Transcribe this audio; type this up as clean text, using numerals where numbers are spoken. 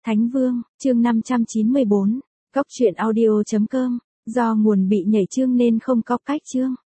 Thánh Vương, chương 594, cóc truyện audio.com, do nguồn bị nhảy chương nên không copy chương.